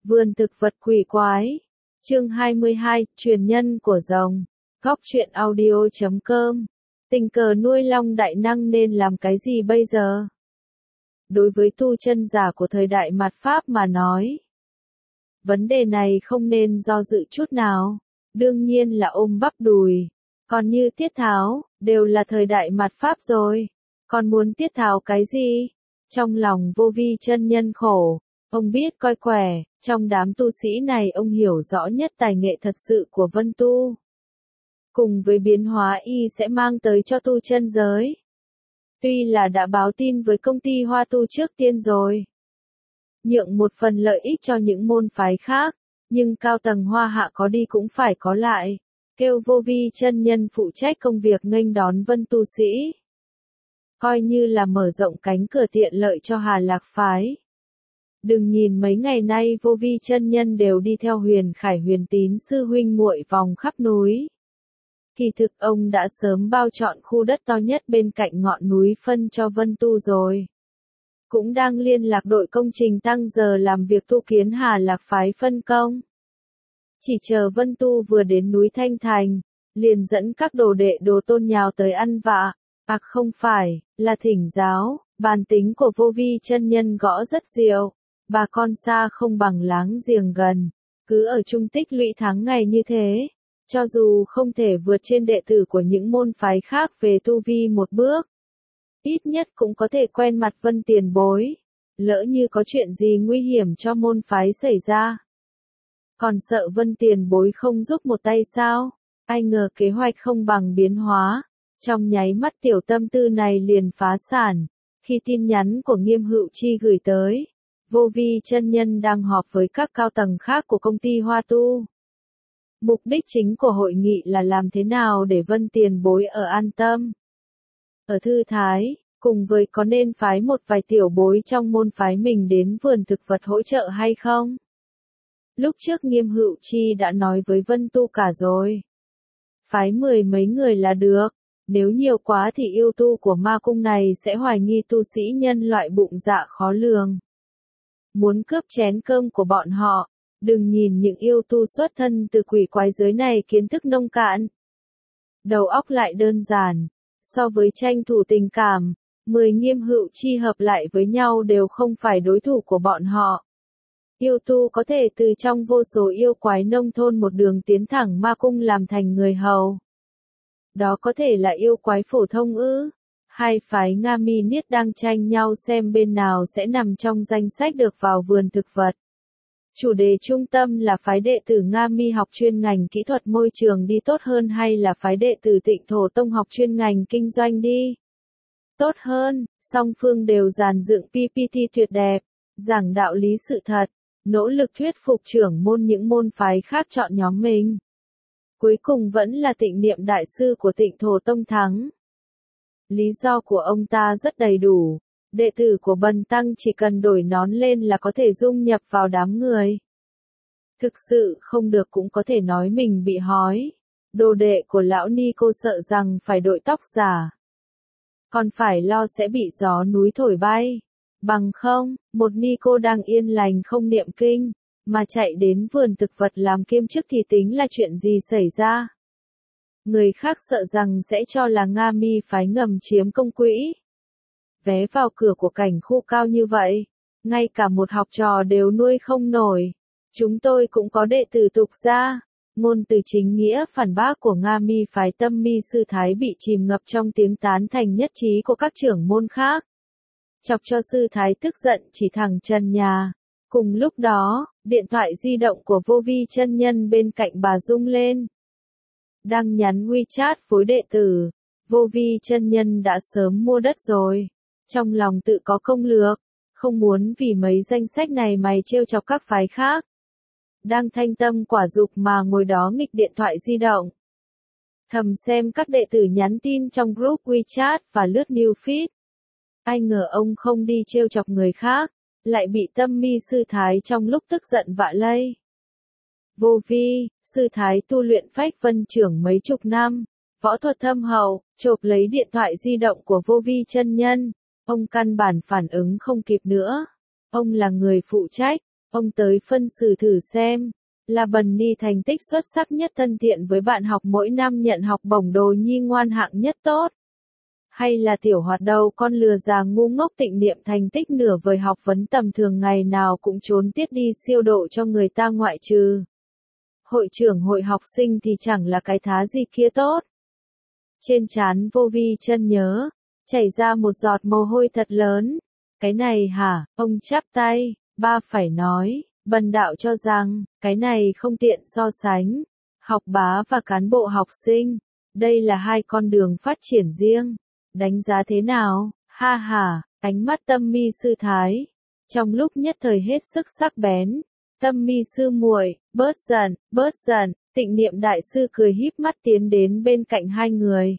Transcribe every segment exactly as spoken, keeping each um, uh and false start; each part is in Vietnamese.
Vườn thực vật quỷ quái. Chương hai mươi hai, truyền nhân của rồng. Góc truyện audio chấm com. Tình cờ nuôi long đại năng nên làm cái gì bây giờ? Đối với tu chân giả của thời đại mạt Pháp mà nói, vấn đề này không nên do dự chút nào. Đương nhiên là ôm bắp đùi. Còn như Tiết Tháo, đều là thời đại mạt Pháp rồi. Còn muốn Tiết Tháo cái gì? Trong lòng Vô Vi chân nhân khổ. Ông biết coi quẻ, trong đám tu sĩ này ông hiểu rõ nhất tài nghệ thật sự của Vân Tu. Cùng với biến hóa y sẽ mang tới cho tu chân giới. Tuy là đã báo tin với công ty Hoa Tu trước tiên rồi. Nhượng một phần lợi ích cho những môn phái khác, nhưng cao tầng Hoa Hạ có đi cũng phải có lại. Kêu Vô Vi chân nhân phụ trách công việc nghênh đón Vân Tu sĩ. Coi như là mở rộng cánh cửa tiện lợi cho Hà Lạc phái. Đừng nhìn mấy ngày nay Vô Vi chân nhân đều đi theo Huyền Khải Huyền Tín sư huynh muội vòng khắp núi. Kỳ thực ông đã sớm bao chọn khu đất to nhất bên cạnh ngọn núi phân cho Vân Tu rồi. Cũng đang liên lạc đội công trình tăng giờ làm việc tu kiến Hà Lạc phái phân công. Chỉ chờ Vân Tu vừa đến núi Thanh Thành, liền dẫn các đồ đệ đồ tôn nhào tới ăn vạ. À không phải, là thỉnh giáo, bản tính của Vô Vi chân nhân gõ rất diệu. Bà con xa không bằng láng giềng gần, cứ ở chung tích lũy tháng ngày như thế, cho dù không thể vượt trên đệ tử của những môn phái khác về tu vi một bước, ít nhất cũng có thể quen mặt Vân tiền bối, lỡ như có chuyện gì nguy hiểm cho môn phái xảy ra. Còn sợ Vân tiền bối không giúp một tay sao? Ai ngờ kế hoạch không bằng biến hóa, trong nháy mắt tiểu tâm tư này liền phá sản, khi tin nhắn của Nghiêm Hữu Chi gửi tới. Vô Vi chân nhân đang họp với các cao tầng khác của công ty Hoa Tu. Mục đích chính của hội nghị là làm thế nào để Vân tiền bối ở an tâm, ở thư thái, cùng với có nên phái một vài tiểu bối trong môn phái mình đến vườn thực vật hỗ trợ hay không. Lúc trước Nghiêm Hữu Chi đã nói với Vân Tu cả rồi. Phái mười mấy người là được, nếu nhiều quá thì yêu tu của ma cung này sẽ hoài nghi tu sĩ nhân loại bụng dạ khó lường. Muốn cướp chén cơm của bọn họ, đừng nhìn những yêu tu xuất thân từ quỷ quái giới này kiến thức nông cạn. Đầu óc lại đơn giản, so với tranh thủ tình cảm, mười Nghiêm Hữu Chi hợp lại với nhau đều không phải đối thủ của bọn họ. Yêu tu có thể từ trong vô số yêu quái nông thôn một đường tiến thẳng ma cung làm thành người hầu. Đó có thể là yêu quái phổ thông ư? Hai phái Nga Mi Niết đang tranh nhau xem bên nào sẽ nằm trong danh sách được vào vườn thực vật. Chủ đề trung tâm là phái đệ tử Nga Mi học chuyên ngành kỹ thuật môi trường đi tốt hơn hay là phái đệ tử Tịnh Thổ Tông học chuyên ngành kinh doanh đi tốt hơn. Song phương đều dàn dựng pê pê tê tuyệt đẹp, giảng đạo lý sự thật, nỗ lực thuyết phục trưởng môn những môn phái khác chọn nhóm mình. Cuối cùng vẫn là Tịnh Niệm đại sư của Tịnh Thổ Tông thắng. Lý do của ông ta rất đầy đủ, đệ tử của Bần Tăng chỉ cần đổi nón lên là có thể dung nhập vào đám người. Thực sự không được cũng có thể nói mình bị hói. Đồ đệ của lão ni cô sợ rằng phải đội tóc giả, còn phải lo sẽ bị gió núi thổi bay. Bằng không, một ni cô đang yên lành không niệm kinh, mà chạy đến vườn thực vật làm kiêm chức thì tính là chuyện gì xảy ra. Người khác sợ rằng sẽ cho là Nga Mi phái ngầm chiếm công quỹ. Vé vào cửa của cảnh khu cao như vậy, ngay cả một học trò đều nuôi không nổi. Chúng tôi cũng có đệ tử tục gia. Ngôn từ chính nghĩa phản bác của Nga Mi phái Tâm Mi sư thái bị chìm ngập trong tiếng tán thành nhất trí của các trưởng môn khác. Chọc cho sư thái tức giận chỉ thẳng trần nhà. Cùng lúc đó, điện thoại di động của Vô Vi chân nhân bên cạnh bà rung lên. Đang nhắn WeChat với đệ tử, Vô Vi chân nhân đã sớm mua đất rồi. Trong lòng tự có công lược, không muốn vì mấy danh sách này mày trêu chọc các phái khác. Đang thanh tâm quả dục mà ngồi đó nghịch điện thoại di động. Thầm xem các đệ tử nhắn tin trong group WeChat và lướt news feed. Ai ngờ ông không đi trêu chọc người khác, lại bị Tâm Mi sư thái trong lúc tức giận vạ lây. Vô Vi, sư thái tu luyện phách vân trưởng mấy chục năm, võ thuật thâm hậu, chộp lấy điện thoại di động của Vô Vi chân nhân, ông căn bản phản ứng không kịp nữa. Ông là người phụ trách, Ông tới phân xử thử xem, là Bần Ni thành tích xuất sắc nhất thân thiện với bạn học mỗi năm nhận học bổng đồ nhi ngoan hạng nhất tốt. Hay là tiểu hoạt đầu con lừa già ngu ngốc Tịnh Niệm thành tích nửa vời học vấn tầm thường ngày nào cũng trốn tiết đi siêu độ cho người ta ngoại trừ. Hội trưởng hội học sinh thì chẳng là cái thá gì kia tốt. Trên trán Vô Vi Chân nhớ, chảy ra một giọt mồ hôi thật lớn. Cái này hả, ông chắp tay, ba phải nói, Bần đạo cho rằng, cái này không tiện so sánh. Học bá và cán bộ học sinh, đây là hai con đường phát triển riêng. Đánh giá thế nào? Ha ha, ánh mắt Tâm Mi sư thái, trong lúc nhất thời hết sức sắc bén. Tâm Mi sư muội, bớt giận, bớt giận. Tịnh Niệm đại sư cười híp mắt tiến đến bên cạnh hai người.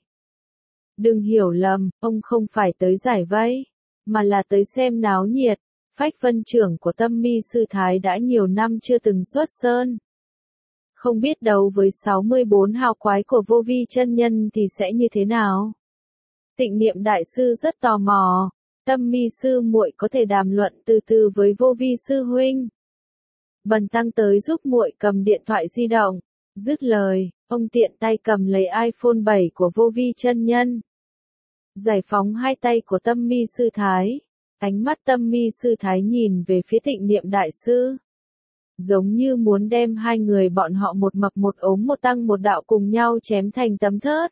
Đừng hiểu lầm, ông không phải tới giải vây, mà là tới xem náo nhiệt. Phách vân trưởng của Tâm Mi sư thái đã nhiều năm chưa từng xuất sơn. Không biết đấu với sáu mươi bốn hào quái của Vô Vi chân nhân thì sẽ như thế nào? Tịnh Niệm đại sư rất tò mò, Tâm Mi sư muội có thể đàm luận từ từ với Vô Vi sư huynh. Bần tăng tới giúp muội cầm điện thoại di động. Dứt lời, ông tiện tay cầm lấy iPhone bảy của Vô Vi chân nhân. Giải phóng hai tay của Tâm Mi sư thái. Ánh mắt Tâm Mi sư thái nhìn về phía Tịnh Niệm đại sư. Giống như muốn đem hai người bọn họ một mập một ốm một tăng một đạo cùng nhau chém thành tấm thớt.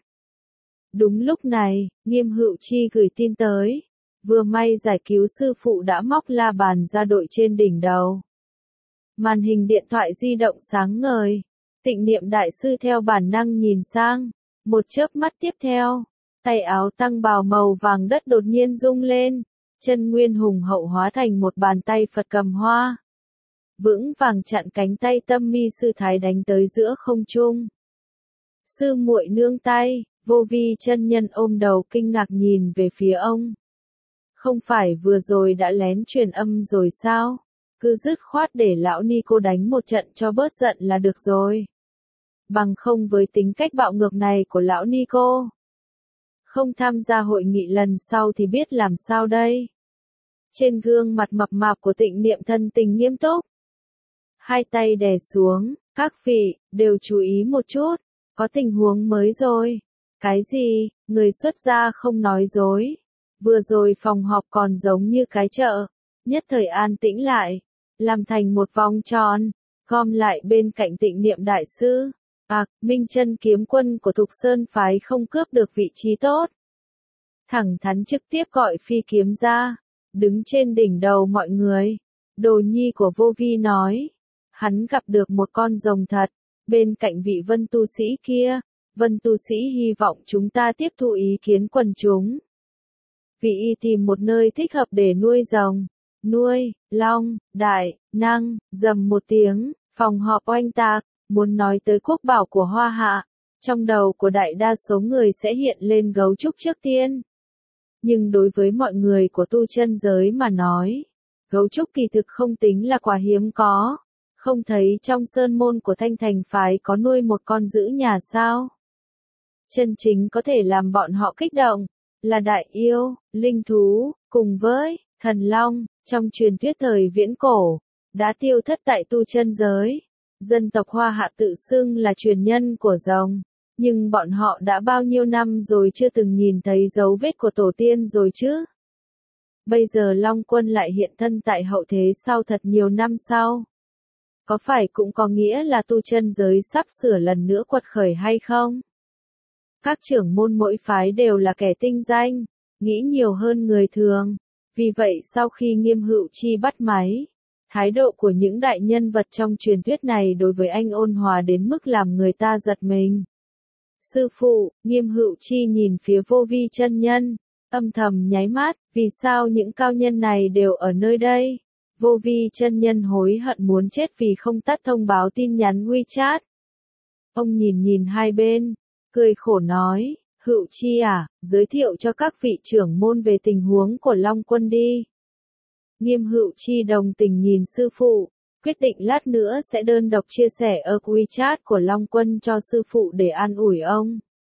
Đúng lúc này, Nghiêm Hữu Chi gửi tin tới. Vừa may giải cứu sư phụ đã móc la bàn ra đội trên đỉnh đầu. Màn hình điện thoại di động sáng ngời. Tịnh Niệm đại sư theo bản năng nhìn sang. Một chớp mắt tiếp theo, tay áo tăng bào màu vàng đất đột nhiên rung lên. Chân nguyên hùng hậu hóa thành một bàn tay Phật cầm hoa. Vững vàng chặn cánh tay Tâm Mi sư thái đánh tới giữa không trung. Sư muội nương tay, Vô Vi chân nhân ôm đầu kinh ngạc nhìn về phía ông. Không phải vừa rồi đã lén truyền âm rồi sao? Cứ dứt khoát để lão ni cô đánh một trận cho bớt giận là được rồi. Bằng không với tính cách bạo ngược này của lão ni cô. Không tham gia hội nghị lần sau thì biết làm sao đây. Trên gương mặt mập mạp của Tịnh Niệm thân tình nghiêm túc. Hai tay đè xuống, các vị, đều chú ý một chút, có tình huống mới rồi. Cái gì, người xuất gia không nói dối. Vừa rồi phòng họp còn giống như cái chợ, nhất thời an tĩnh lại, làm thành một vòng tròn, gom lại bên cạnh Tịnh Niệm đại sư. À, Minh Chân kiếm quân của Thục Sơn phái không cướp được vị trí tốt. Thẳng thắn trực tiếp gọi phi kiếm ra, đứng trên đỉnh đầu mọi người. Đồ nhi của Vô Vi nói, hắn gặp được một con rồng thật, bên cạnh vị Vân tu sĩ kia. Vân tu sĩ hy vọng chúng ta tiếp thu ý kiến quần chúng. Vị y tìm một nơi thích hợp để nuôi rồng, nuôi, long, đại, năng, rầm một tiếng, phòng họp oanh tạc, muốn nói tới quốc bảo của Hoa Hạ. Trong đầu của đại đa số người sẽ hiện lên gấu trúc trước tiên. Nhưng đối với mọi người của tu chân giới mà nói, gấu trúc kỳ thực không tính là quà hiếm có. Không thấy trong sơn môn của Thanh Thành phái có nuôi một con giữ nhà sao? Chân chính có thể làm bọn họ kích động, là đại yêu, linh thú, cùng với thần long, trong truyền thuyết thời viễn cổ, đã tiêu thất tại tu chân giới. Dân tộc Hoa Hạ tự xưng là truyền nhân của rồng, nhưng bọn họ đã bao nhiêu năm rồi chưa từng nhìn thấy dấu vết của tổ tiên rồi chứ. Bây giờ Long Quân lại hiện thân tại hậu thế sau thật nhiều năm sau. Có phải cũng có nghĩa là tu chân giới sắp sửa lần nữa quật khởi hay không? Các trưởng môn mỗi phái đều là kẻ tinh danh, nghĩ nhiều hơn người thường. Vì vậy sau khi Nghiêm Hữu Chi bắt máy, thái độ của những đại nhân vật trong truyền thuyết này đối với anh ôn hòa đến mức làm người ta giật mình. Sư phụ, Nghiêm Hữu Chi nhìn phía Vô Vi chân nhân, âm thầm nháy mắt, vì sao những cao nhân này đều ở nơi đây? Vô Vi chân nhân hối hận muốn chết vì không tắt thông báo tin nhắn WeChat. Ông nhìn nhìn hai bên, cười khổ nói, Hữu Chi à, giới thiệu cho các vị trưởng môn về tình huống của Long Quân đi. Nghiêm Hữu Chi đồng tình nhìn sư phụ, quyết định lát nữa sẽ đơn độc chia sẻ ở WeChat của Long Quân cho sư phụ để an ủi ông.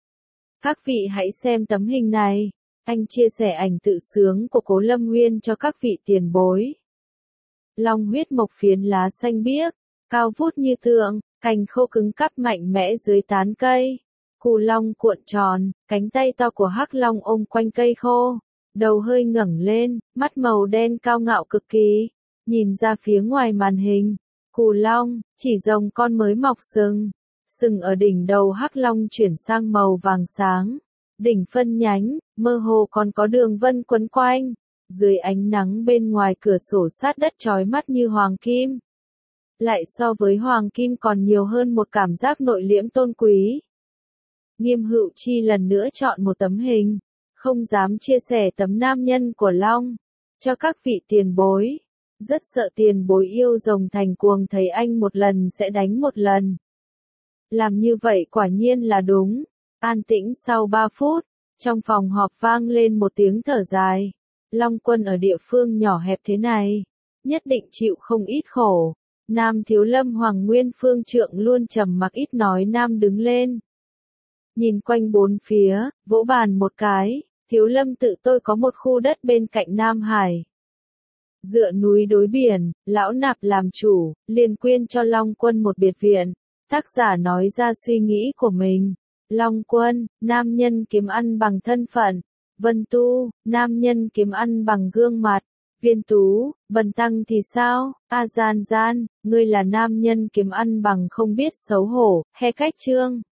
Các vị hãy xem tấm hình này, anh chia sẻ ảnh tự sướng của Cố Lâm Nguyên cho các vị tiền bối. Long huyết mộc phiến lá xanh biếc, cao vút như tượng, cành khô cứng cắp mạnh mẽ dưới tán cây. Cù long cuộn tròn, cánh tay to của hắc long ôm quanh cây khô, đầu hơi ngẩng lên, mắt màu đen cao ngạo cực kỳ, nhìn ra phía ngoài màn hình. Cù long, chỉ rồng con mới mọc sừng. Sừng ở đỉnh đầu hắc long chuyển sang màu vàng sáng. Đỉnh phân nhánh, mơ hồ còn có đường vân quấn quanh. Dưới ánh nắng bên ngoài cửa sổ sát đất chói mắt như hoàng kim. Lại so với hoàng kim còn nhiều hơn một cảm giác nội liễm tôn quý. Nghiêm Hữu Chi lần nữa chọn một tấm hình, không dám chia sẻ tấm nam nhân của Long cho các vị tiền bối. Rất sợ tiền bối yêu rồng thành cuồng thấy anh một lần sẽ đánh một lần. Làm như vậy quả nhiên là đúng. An tĩnh sau ba phút, trong phòng họp vang lên một tiếng thở dài. Long Quân ở địa phương nhỏ hẹp thế này, nhất định chịu không ít khổ. Nam Thiếu Lâm Hoàng Nguyên Phương Trượng luôn trầm mặc ít nói. Nam đứng lên, nhìn quanh bốn phía, vỗ bàn một cái. Thiếu Lâm tự tôi có một khu đất bên cạnh Nam Hải, dựa núi đối biển, lão nạp làm chủ, liền quyên cho Long Quân một biệt viện. Tác giả nói ra suy nghĩ của mình. Long Quân, nam nhân kiếm ăn bằng thân phận. Vân Tu, nam nhân kiếm ăn bằng gương mặt. Viên Tú, Bần Tăng thì sao? A Gian Gian, ngươi là nam nhân kiếm ăn bằng không biết xấu hổ. He Cách Chương